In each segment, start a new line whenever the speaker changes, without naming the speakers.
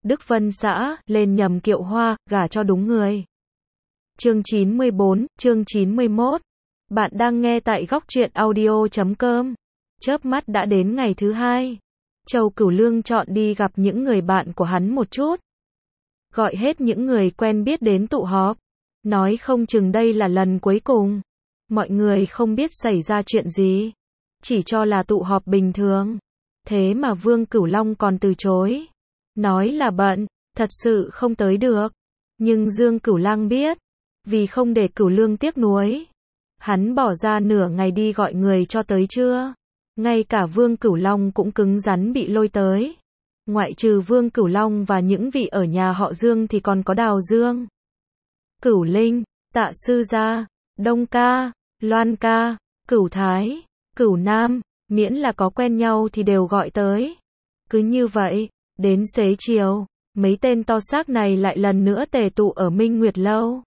Đức Vân xã, lên nhầm kiệu hoa, gả cho đúng người. Chương 94, chương 91. Bạn đang nghe tại góc truyện audio.com. Chớp mắt đã đến ngày thứ hai. Châu Cửu Lương chọn đi gặp những người bạn của hắn một chút. Gọi hết những người quen biết đến tụ họp. Nói không chừng đây là lần cuối cùng. Mọi người không biết xảy ra chuyện gì. Chỉ cho là tụ họp bình thường. Thế mà Vương Cửu Long còn từ chối. Nói là bận, thật sự không tới được. Nhưng Dương Cửu Lang biết. Vì không để Cửu Lương tiếc nuối. Hắn bỏ ra nửa ngày đi gọi người cho tới trưa. Ngay cả Vương Cửu Long cũng cứng rắn bị lôi tới. Ngoại trừ Vương Cửu Long và những vị ở nhà họ Dương thì còn có Đào Dương, Cửu Linh, Tạ Sư Gia, Đông Ca, Loan Ca, Cửu Thái, Cửu Nam, miễn là có quen nhau thì đều gọi tới. Cứ như vậy, đến xế chiều, mấy tên to xác này lại lần nữa tề tụ ở Minh Nguyệt Lâu.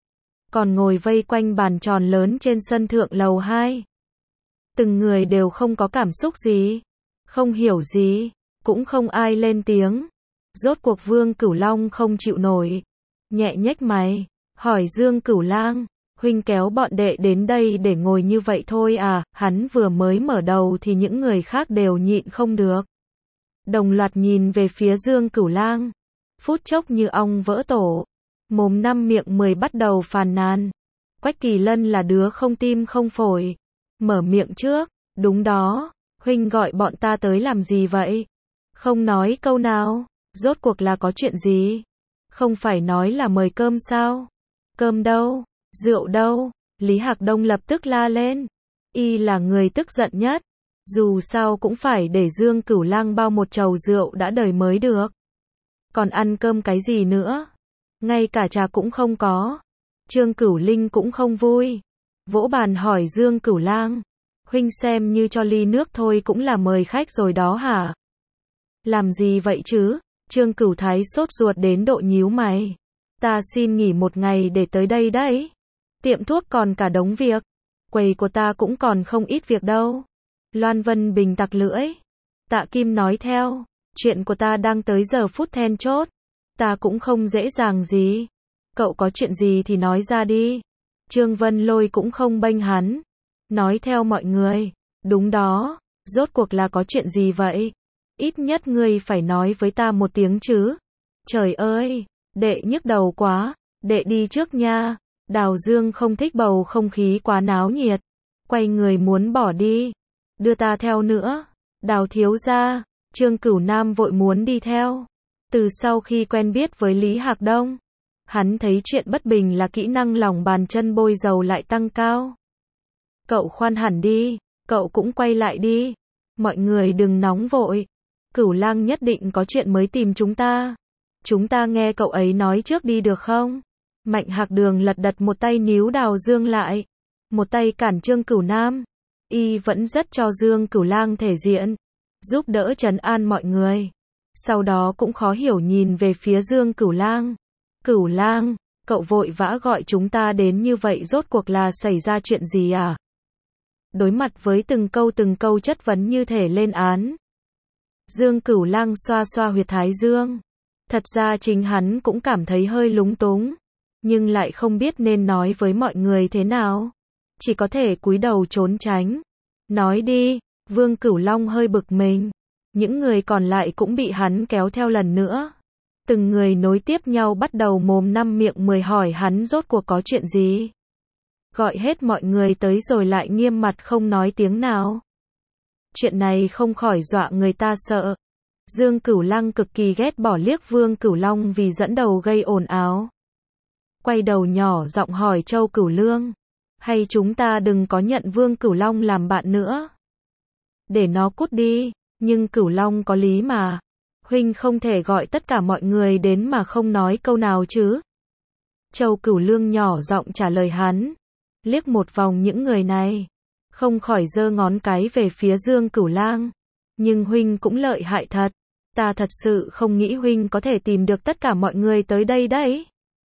Còn ngồi vây quanh bàn tròn lớn trên sân thượng lầu 2. Từng người đều không có cảm xúc gì, không hiểu gì, cũng không ai lên tiếng. Rốt cuộc Vương Cửu Long không chịu nổi, nhẹ nhếch mày, hỏi Dương Cửu Lang, huynh kéo bọn đệ đến đây để ngồi như vậy thôi à? Hắn vừa mới mở đầu thì những người khác đều nhịn không được. Đồng loạt nhìn về phía Dương Cửu Lang, phút chốc như ong vỡ tổ, mồm năm miệng 10 bắt đầu phàn nàn. Quách Kỳ Lân là đứa không tim không phổi, mở miệng trước, đúng đó, huynh gọi bọn ta tới làm gì vậy? Không nói câu nào, rốt cuộc là có chuyện gì? Không phải nói là mời cơm sao? Cơm đâu? Rượu đâu? Lý Hạc Đông lập tức la lên. Y là người tức giận nhất. Dù sao cũng phải để Dương Cửu Lang bao một chầu rượu đã đời mới được. Còn ăn cơm cái gì nữa? Ngay cả trà cũng không có. Trương Cửu Linh cũng không vui. Vỗ bàn hỏi Dương Cửu Lang. Huynh xem như cho ly nước thôi cũng là mời khách rồi đó hả? Làm gì vậy chứ? Trương Cửu Thái sốt ruột đến độ nhíu mày. Ta xin nghỉ một ngày để tới đây đấy. Tiệm thuốc còn cả đống việc. Quầy của ta cũng còn không ít việc đâu. Loan Vân Bình tặc lưỡi. Tạ Kim nói theo. Chuyện của ta đang tới giờ phút then chốt. Ta cũng không dễ dàng gì. Cậu có chuyện gì thì nói ra đi. Trương Vân Lôi cũng không bênh hắn. Nói theo mọi người. Đúng đó. Rốt cuộc là có chuyện gì vậy? Ít nhất ngươi phải nói với ta một tiếng chứ. Trời ơi, đệ nhức đầu quá, đệ đi trước nha. Đào Dương không thích bầu không khí quá náo nhiệt. Quay người muốn bỏ đi. Đưa ta theo nữa. Đào thiếu gia, Trương Cửu Nam vội muốn đi theo. Từ sau khi quen biết với Lý Hạc Đông, hắn thấy chuyện bất bình là kỹ năng lòng bàn chân bôi dầu lại tăng cao. Cậu khoan hẳn đi, cậu cũng quay lại đi. Mọi người đừng nóng vội. Cửu Lang nhất định có chuyện mới tìm chúng ta. Chúng ta nghe cậu ấy nói trước đi được không? Mạnh Hạc Đường lật đật một tay níu Đào Dương lại, một tay cản Trương Cửu Nam. Y vẫn rất cho Dương Cửu Lang thể diện, giúp đỡ trấn an mọi người. Sau đó cũng khó hiểu nhìn về phía Dương Cửu Lang. Cửu Lang, cậu vội vã gọi chúng ta đến như vậy rốt cuộc là xảy ra chuyện gì à? Đối mặt với từng câu chất vấn như thể lên án. Dương Cửu Lang xoa xoa huyệt thái dương. Thật ra chính hắn cũng cảm thấy hơi lúng túng, nhưng lại không biết nên nói với mọi người thế nào. Chỉ có thể cúi đầu trốn tránh. Nói đi, Vương Cửu Long hơi bực mình. Những người còn lại cũng bị hắn kéo theo lần nữa. Từng người nối tiếp nhau bắt đầu mồm năm miệng 10 hỏi hắn rốt cuộc có chuyện gì. Gọi hết mọi người tới rồi lại nghiêm mặt không nói tiếng nào. Chuyện này không khỏi dọa người ta sợ. Dương Cửu Lang cực kỳ ghét bỏ liếc Vương Cửu Long vì dẫn đầu gây ồn ào. Quay đầu nhỏ giọng hỏi Châu Cửu Lương. Hay chúng ta đừng có nhận Vương Cửu Long làm bạn nữa. Để nó cút đi, nhưng Cửu Long có lý mà. Huynh không thể gọi tất cả mọi người đến mà không nói câu nào chứ. Châu Cửu Lương nhỏ giọng trả lời hắn. Liếc một vòng những người này. Không khỏi giơ ngón cái về phía Dương Cửu Lang. Nhưng huynh cũng lợi hại thật. Ta thật sự không nghĩ huynh có thể tìm được tất cả mọi người tới đây đấy.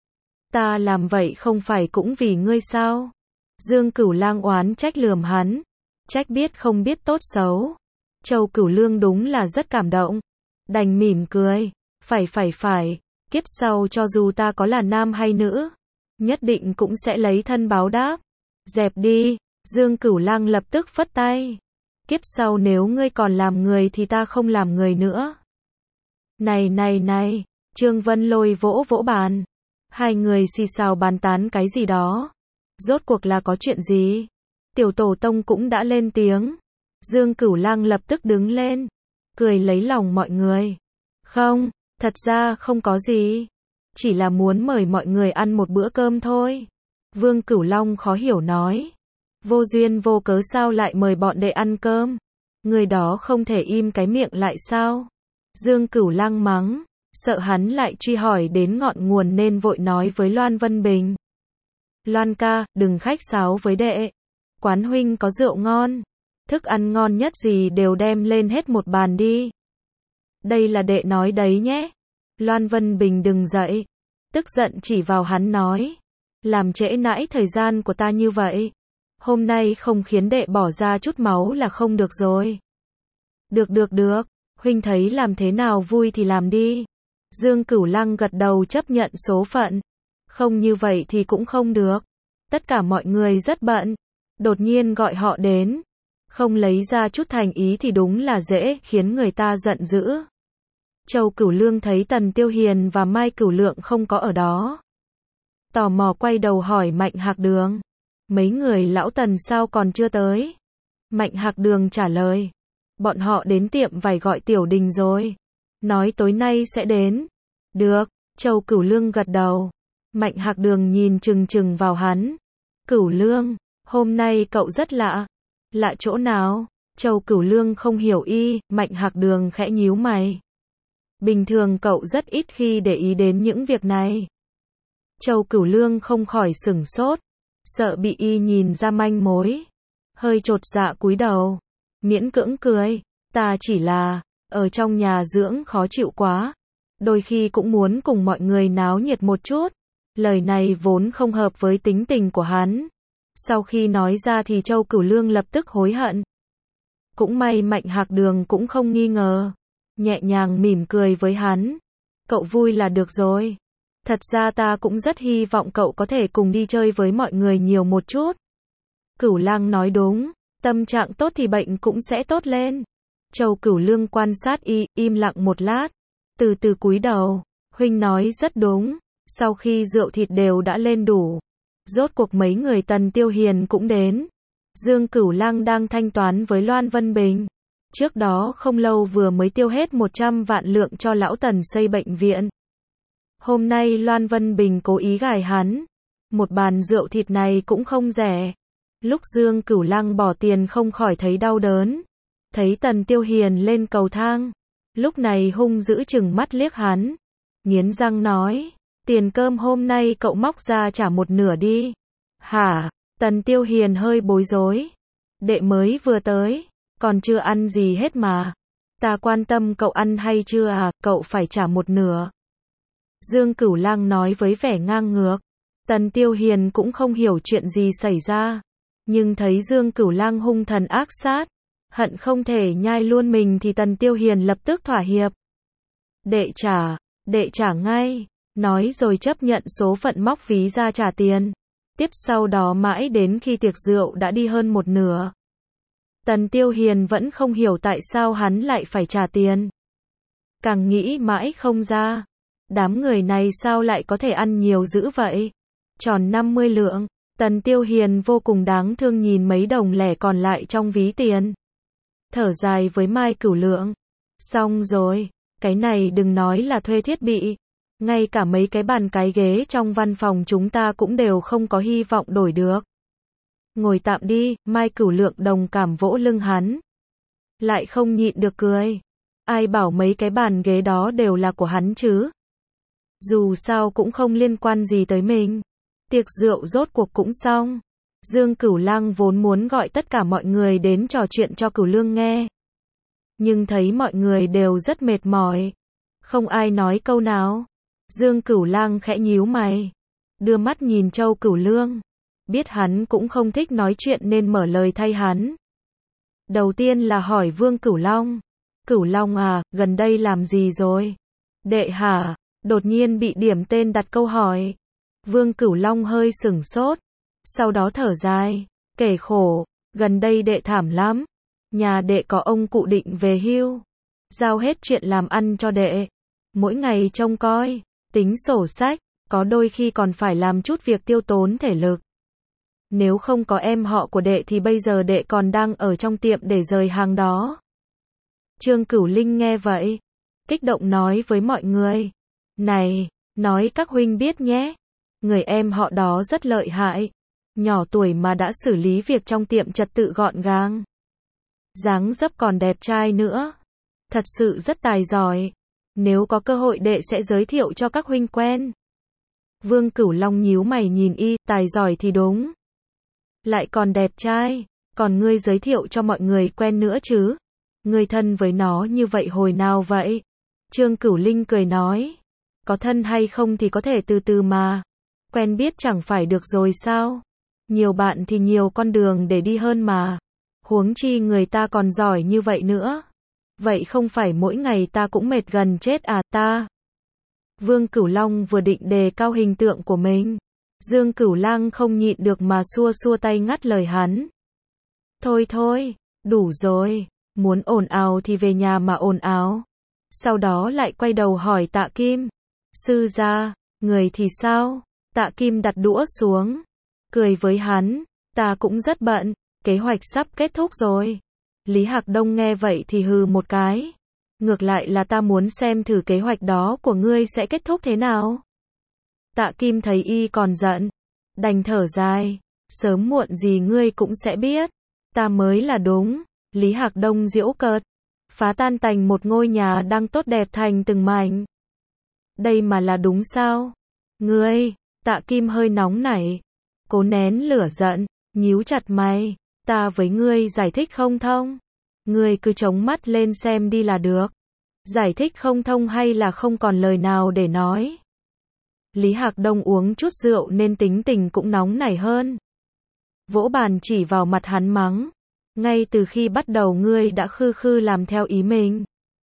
Ta làm vậy không phải cũng vì ngươi sao? Dương Cửu Lang oán trách lườm hắn. Trách biết không biết tốt xấu. Châu Cửu Lương đúng là rất cảm động. Đành mỉm cười. Phải, kiếp sau cho dù ta có là nam hay nữ, nhất định cũng sẽ lấy thân báo đáp. Dẹp đi, Dương Cửu Lăng lập tức phất tay. Kiếp sau nếu ngươi còn làm người thì ta không làm người nữa. Này, Trương Vân Lôi vỗ vỗ bàn. Hai người xì xào bàn tán cái gì đó. Rốt cuộc là có chuyện gì? Tiểu tổ tông cũng đã lên tiếng. Dương Cửu Lăng lập tức đứng lên, cười lấy lòng mọi người. Không, thật ra không có gì. Chỉ là muốn mời mọi người ăn một bữa cơm thôi. Vương Cửu Long khó hiểu nói. Vô duyên vô cớ sao lại mời bọn đệ ăn cơm? Người đó không thể im cái miệng lại sao? Dương Cửu Lăng mắng, sợ hắn lại truy hỏi đến ngọn nguồn nên vội nói với Loan Vân Bình. Loan ca, đừng khách sáo với đệ. Quán huynh có rượu ngon, thức ăn ngon nhất gì đều đem lên hết một bàn đi. Đây là đệ nói đấy nhé. Loan Vân Bình đừng dậy, tức giận chỉ vào hắn nói. Làm trễ nãi thời gian của ta như vậy. Hôm nay không khiến đệ bỏ ra chút máu là không được rồi. Được, huynh thấy làm thế nào vui thì làm đi. Dương Cửu Lăng gật đầu chấp nhận số phận. Không như vậy thì cũng không được. Tất cả mọi người rất bận. Đột nhiên gọi họ đến. Không lấy ra chút thành ý thì đúng là dễ khiến người ta giận dữ. Châu Cửu Lương thấy Tần Tiêu Hiền và Mai Cửu Lượng không có ở đó. Tò mò quay đầu hỏi Mạnh Hạc Đường. Mấy người lão Tần sao còn chưa tới? Mạnh Hạc Đường trả lời. Bọn họ đến tiệm vải gọi Tiểu Đình rồi. Nói tối nay sẽ đến. Được, Châu Cửu Lương gật đầu. Mạnh Hạc Đường nhìn chừng vào hắn. Cửu Lương, hôm nay cậu rất lạ. Lạ chỗ nào? Châu Cửu Lương không hiểu y, Mạnh Hạc Đường khẽ nhíu mày. Bình thường cậu rất ít khi để ý đến những việc này. Châu Cửu Lương không khỏi sửng sốt, sợ bị y nhìn ra manh mối. Hơi chột dạ cúi đầu, miễn cưỡng cười. Ta chỉ là, ở trong nhà dưỡng khó chịu quá. Đôi khi cũng muốn cùng mọi người náo nhiệt một chút. Lời này vốn không hợp với tính tình của hắn. Sau khi nói ra thì Châu Cửu Lương lập tức hối hận. Cũng may Mạnh Hạc Đường cũng không nghi ngờ. Nhẹ nhàng mỉm cười với hắn. Cậu vui là được rồi. Thật ra ta cũng rất hy vọng cậu có thể cùng đi chơi với mọi người nhiều một chút. Cửu Lang nói đúng. Tâm trạng tốt thì bệnh cũng sẽ tốt lên. Châu Cửu Lương quan sát y, im lặng một lát. Từ từ cúi đầu. Huynh nói rất đúng. Sau khi rượu thịt đều đã lên đủ. Rốt cuộc mấy người Tần Tiêu Hiền cũng đến. Dương Cửu Lang đang thanh toán với Loan Vân Bình. Trước đó không lâu vừa mới tiêu hết 100 vạn lượng cho lão Tần xây bệnh viện. Hôm nay Loan Vân Bình cố ý gài hắn. Một bàn rượu thịt này cũng không rẻ. Lúc Dương Cửu Lăng bỏ tiền không khỏi thấy đau đớn. Thấy Tần Tiêu Hiền lên cầu thang. Lúc này hung dữ chừng mắt liếc hắn. Nghiến răng nói. Tiền cơm hôm nay cậu móc ra trả một nửa đi. Hả? Tần Tiêu Hiền hơi bối rối. Đệ mới vừa tới. Còn chưa ăn gì hết mà. Ta quan tâm cậu ăn hay chưa à, cậu phải trả một nửa. Dương Cửu Lang nói với vẻ ngang ngược. Tần Tiêu Hiền cũng không hiểu chuyện gì xảy ra. Nhưng thấy Dương Cửu Lang hung thần ác sát. Hận không thể nhai luôn mình thì Tần Tiêu Hiền lập tức thỏa hiệp. Đệ trả ngay. Nói rồi chấp nhận số phận móc ví ra trả tiền. Tiếp sau đó mãi đến khi tiệc rượu đã đi hơn một nửa. Tần Tiêu Hiền vẫn không hiểu tại sao hắn lại phải trả tiền. Càng nghĩ mãi không ra. Đám người này sao lại có thể ăn nhiều dữ vậy? Tròn 50 lượng. Tần Tiêu Hiền vô cùng đáng thương nhìn mấy đồng lẻ còn lại trong ví tiền. Thở dài với Mai Cửu Lượng. Xong rồi. Cái này đừng nói là thuê thiết bị. Ngay cả mấy cái bàn cái ghế trong văn phòng chúng ta cũng đều không có hy vọng đổi được. Ngồi tạm đi, Mai Cửu Lượng đồng cảm vỗ lưng hắn. Lại không nhịn được cười. Ai bảo mấy cái bàn ghế đó đều là của hắn chứ? Dù sao cũng không liên quan gì tới mình. Tiệc rượu rốt cuộc cũng xong. Dương Cửu Lang vốn muốn gọi tất cả mọi người đến trò chuyện cho Cửu Lương nghe. Nhưng thấy mọi người đều rất mệt mỏi. Không ai nói câu nào. Dương Cửu Lang khẽ nhíu mày. Đưa mắt nhìn Châu Cửu Lương. Biết hắn cũng không thích nói chuyện nên mở lời thay hắn. Đầu tiên là hỏi Vương Cửu Long. Cửu Long à, gần đây làm gì rồi? Đệ hả? Đột nhiên bị điểm tên đặt câu hỏi. Vương Cửu Long hơi sửng sốt, sau đó thở dài, kể khổ, gần đây đệ thảm lắm. Nhà đệ có ông cụ định về hưu, giao hết chuyện làm ăn cho đệ, mỗi ngày trông coi, tính sổ sách, có đôi khi còn phải làm chút việc tiêu tốn thể lực. Nếu không có em họ của đệ thì bây giờ đệ còn đang ở trong tiệm để rời hàng đó. Trương Cửu Linh nghe vậy, kích động nói với mọi người. Này, nói các huynh biết nhé, người em họ đó rất lợi hại, nhỏ tuổi mà đã xử lý việc trong tiệm trật tự gọn gàng. Dáng dấp còn đẹp trai nữa, thật sự rất tài giỏi, nếu có cơ hội đệ sẽ giới thiệu cho các huynh quen. Vương Cửu Long nhíu mày nhìn y, tài giỏi thì đúng, lại còn đẹp trai, còn ngươi giới thiệu cho mọi người quen nữa chứ? Ngươi thân với nó như vậy hồi nào vậy? Trương Cửu Linh cười nói, có thân hay không thì có thể từ từ mà, quen biết chẳng phải được rồi sao? Nhiều bạn thì nhiều con đường để đi hơn mà, huống chi người ta còn giỏi như vậy nữa. Vậy không phải mỗi ngày ta cũng mệt gần chết à ta? Vương Cửu Long vừa định đề cao hình tượng của mình, Dương Cửu Lang không nhịn được mà xua xua tay ngắt lời hắn. Thôi thôi, đủ rồi, muốn ồn ào thì về nhà mà ồn ào. Sau đó lại quay đầu hỏi Tạ Kim, sư gia, người thì sao? Tạ Kim đặt đũa xuống, cười với hắn, ta cũng rất bận, kế hoạch sắp kết thúc rồi. Lý Hạc Đông nghe vậy thì hừ một cái, ngược lại là ta muốn xem thử kế hoạch đó của ngươi sẽ kết thúc thế nào. Tạ Kim thấy y còn giận, đành thở dài, sớm muộn gì ngươi cũng sẽ biết, ta mới là đúng. Lý Hạc Đông giễu cợt, phá tan tành một ngôi nhà đang tốt đẹp thành từng mảnh. Đây mà là đúng sao? Ngươi, Tạ Kim hơi nóng nảy, cố nén lửa giận, nhíu chặt mày, ta với ngươi giải thích không thông. Ngươi cứ chống mắt lên xem đi là được. Giải thích không thông hay là không còn lời nào để nói. Lý Hạc Đông uống chút rượu nên tính tình cũng nóng nảy hơn. Vỗ bàn chỉ vào mặt hắn mắng. Ngay từ khi bắt đầu ngươi đã khư khư làm theo ý mình.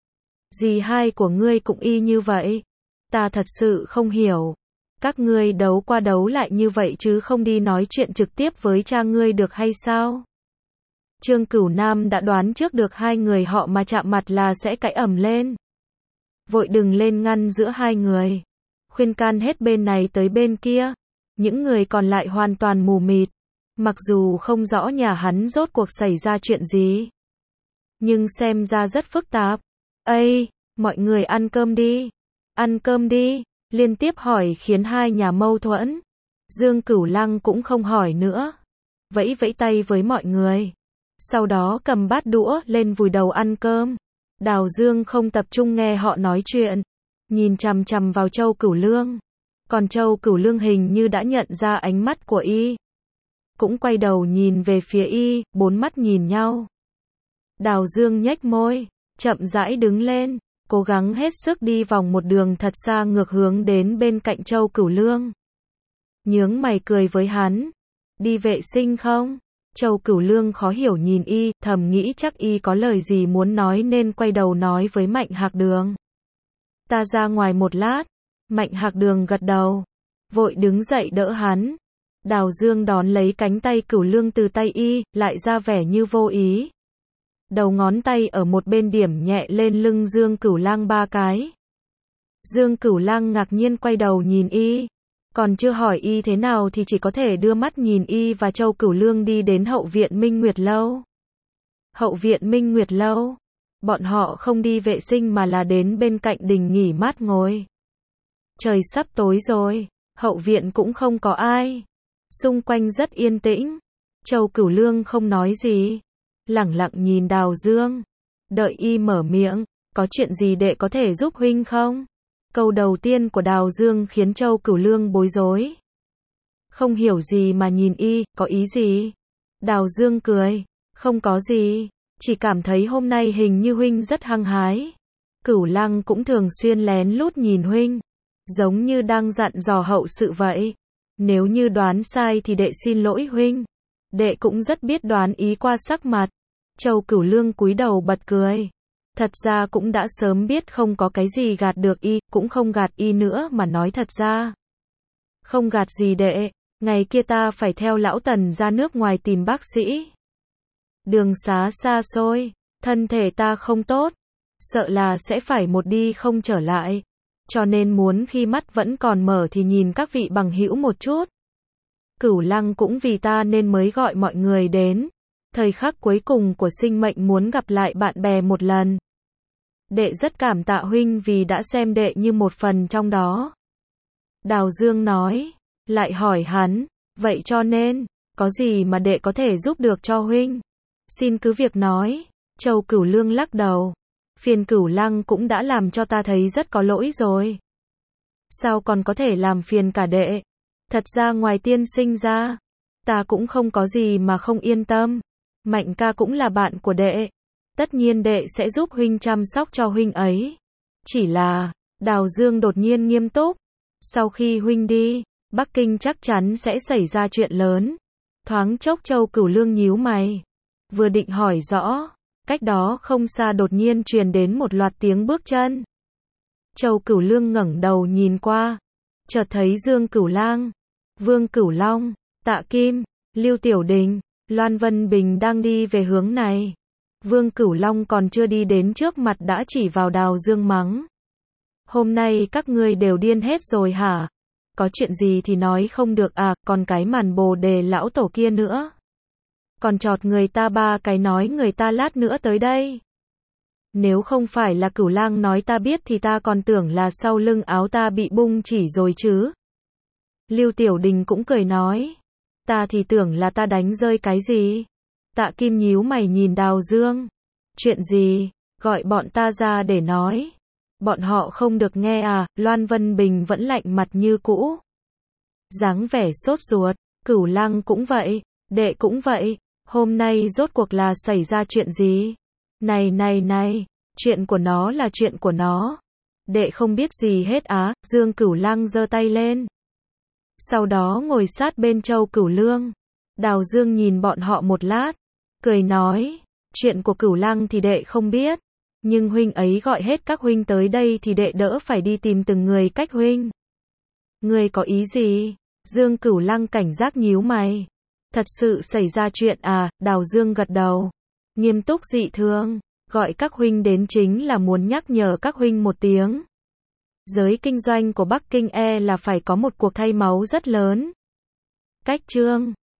Dì hai của ngươi cũng y như vậy. Ta thật sự không hiểu. Các ngươi đấu qua đấu lại như vậy chứ không đi nói chuyện trực tiếp với cha ngươi được hay sao? Trương Cửu Nam đã đoán trước được hai người họ mà chạm mặt là sẽ cãi ầm lên. Vội đừng lên ngăn giữa hai người. Khuyên can hết bên này tới bên kia. Những người còn lại hoàn toàn mù mịt. Mặc dù không rõ nhà hắn rốt cuộc xảy ra chuyện gì, nhưng xem ra rất phức tạp. Ây, mọi người ăn cơm đi. Ăn cơm đi. Liên tiếp hỏi khiến hai nhà mâu thuẫn. Dương Cửu Lăng cũng không hỏi nữa, vẫy vẫy tay với mọi người, sau đó cầm bát đũa lên vùi đầu ăn cơm. Đào Dương không tập trung nghe họ nói chuyện, nhìn chằm chằm vào Châu Cửu Lương. Còn Châu Cửu Lương hình như đã nhận ra ánh mắt của y, cũng quay đầu nhìn về phía y, bốn mắt nhìn nhau. Đào Dương nhếch môi, chậm rãi đứng lên, cố gắng hết sức đi vòng một đường thật xa ngược hướng đến bên cạnh Châu Cửu Lương. Nhướng mày cười với hắn. Đi vệ sinh không? Châu Cửu Lương khó hiểu nhìn y, thầm nghĩ chắc y có lời gì muốn nói nên quay đầu nói với Mạnh Hạc Đường. Ta ra ngoài một lát. Mạnh Hạc Đường gật đầu, vội đứng dậy đỡ hắn. Đào Dương đón lấy cánh tay Cửu Lương từ tay y, lại ra vẻ như vô ý. Đầu ngón tay ở một bên điểm nhẹ lên lưng Dương Cửu Lang 3 cái. Dương Cửu Lang ngạc nhiên quay đầu nhìn y, còn chưa hỏi y thế nào thì chỉ có thể đưa mắt nhìn y và Châu Cửu Lương đi đến hậu viện Minh Nguyệt Lâu. Hậu viện Minh Nguyệt Lâu, bọn họ không đi vệ sinh mà là đến bên cạnh đình nghỉ mát ngồi. Trời sắp tối rồi, hậu viện cũng không có ai, xung quanh rất yên tĩnh. Châu Cửu Lương không nói gì, lẳng lặng nhìn Đào Dương, đợi y mở miệng. Có chuyện gì đệ có thể giúp huynh không? Câu đầu tiên của Đào Dương khiến Châu Cửu Lương bối rối, không hiểu gì mà nhìn y, có ý gì? Đào Dương cười, không có gì, chỉ cảm thấy hôm nay hình như huynh rất hăng hái. Cửu Lăng cũng thường xuyên lén lút nhìn huynh, giống như đang dặn dò hậu sự vậy. Nếu như đoán sai thì đệ xin lỗi huynh. Đệ cũng rất biết đoán ý qua sắc mặt. Châu Cửu Lương cúi đầu bật cười. Thật ra cũng đã sớm biết không có cái gì gạt được y, cũng không gạt y nữa mà nói thật ra. Không gạt gì đệ, ngày kia ta phải theo lão Tần ra nước ngoài tìm bác sĩ. Đường xá xa xôi, thân thể ta không tốt, sợ là sẽ phải một đi không trở lại. Cho nên muốn khi mắt vẫn còn mở thì nhìn các vị bằng hữu một chút. Cửu Lăng cũng vì ta nên mới gọi mọi người đến. Thời khắc cuối cùng của sinh mệnh muốn gặp lại bạn bè một lần. Đệ rất cảm tạ huynh vì đã xem đệ như một phần trong đó. Đào Dương nói, lại hỏi hắn, vậy cho nên, có gì mà đệ có thể giúp được cho huynh? Xin cứ việc nói. Châu Cửu Lương lắc đầu. Phiền Cửu Lăng cũng đã làm cho ta thấy rất có lỗi rồi. Sao còn có thể làm phiền cả đệ? Thật ra ngoài tiên sinh ra, ta cũng không có gì mà không yên tâm. Mạnh ca cũng là bạn của đệ. Tất nhiên đệ sẽ giúp huynh chăm sóc cho huynh ấy. Chỉ là, Đào Dương đột nhiên nghiêm túc. Sau khi huynh đi, Bắc Kinh chắc chắn sẽ xảy ra chuyện lớn. Thoáng chốc Châu Cửu Lương nhíu mày. Vừa định hỏi rõ, cách đó không xa đột nhiên truyền đến một loạt tiếng bước chân. Châu Cửu Lương ngẩng đầu nhìn qua, chợt thấy Dương Cửu Lang, Vương Cửu Long, Tạ Kim, Lưu Tiểu Đình, Loan Vân Bình đang đi về hướng này. Vương Cửu Long còn chưa đi đến trước mặt đã chỉ vào Đào Dương mắng. Hôm nay các ngươi đều điên hết rồi hả? Có chuyện gì thì nói không được à, còn cái màn Bồ Đề lão tổ kia nữa. Còn chọt người ta ba cái nói người ta lát nữa tới đây. Nếu không phải là Cửu Lang nói ta biết thì ta còn tưởng là sau lưng áo ta bị bung chỉ rồi chứ. Lưu Tiểu Đình cũng cười nói. Ta thì tưởng là ta đánh rơi cái gì. Tạ Kim nhíu mày nhìn Đào Dương. Chuyện gì, gọi bọn ta ra để nói. Bọn họ không được nghe à, Loan Vân Bình vẫn lạnh mặt như cũ. Dáng vẻ sốt ruột, Cửu Lang cũng vậy, đệ cũng vậy. Hôm nay rốt cuộc là xảy ra chuyện gì? Này, chuyện của nó là chuyện của nó. Đệ không biết gì hết á, Dương Cửu Lang giơ tay lên. Sau đó ngồi sát bên Châu Cửu Lương. Đào Dương nhìn bọn họ một lát, cười nói, chuyện của Cửu Lang thì đệ không biết. Nhưng huynh ấy gọi hết các huynh tới đây thì đệ đỡ phải đi tìm từng người cách huynh. Ngươi có ý gì? Dương Cửu Lang cảnh giác nhíu mày. Thật sự xảy ra chuyện à? Đào Dương gật đầu. Nghiêm túc dị thường. Gọi các huynh đến chính là muốn nhắc nhở các huynh một tiếng. Giới kinh doanh của Bắc Kinh là phải có một cuộc thay máu rất lớn. Cách chương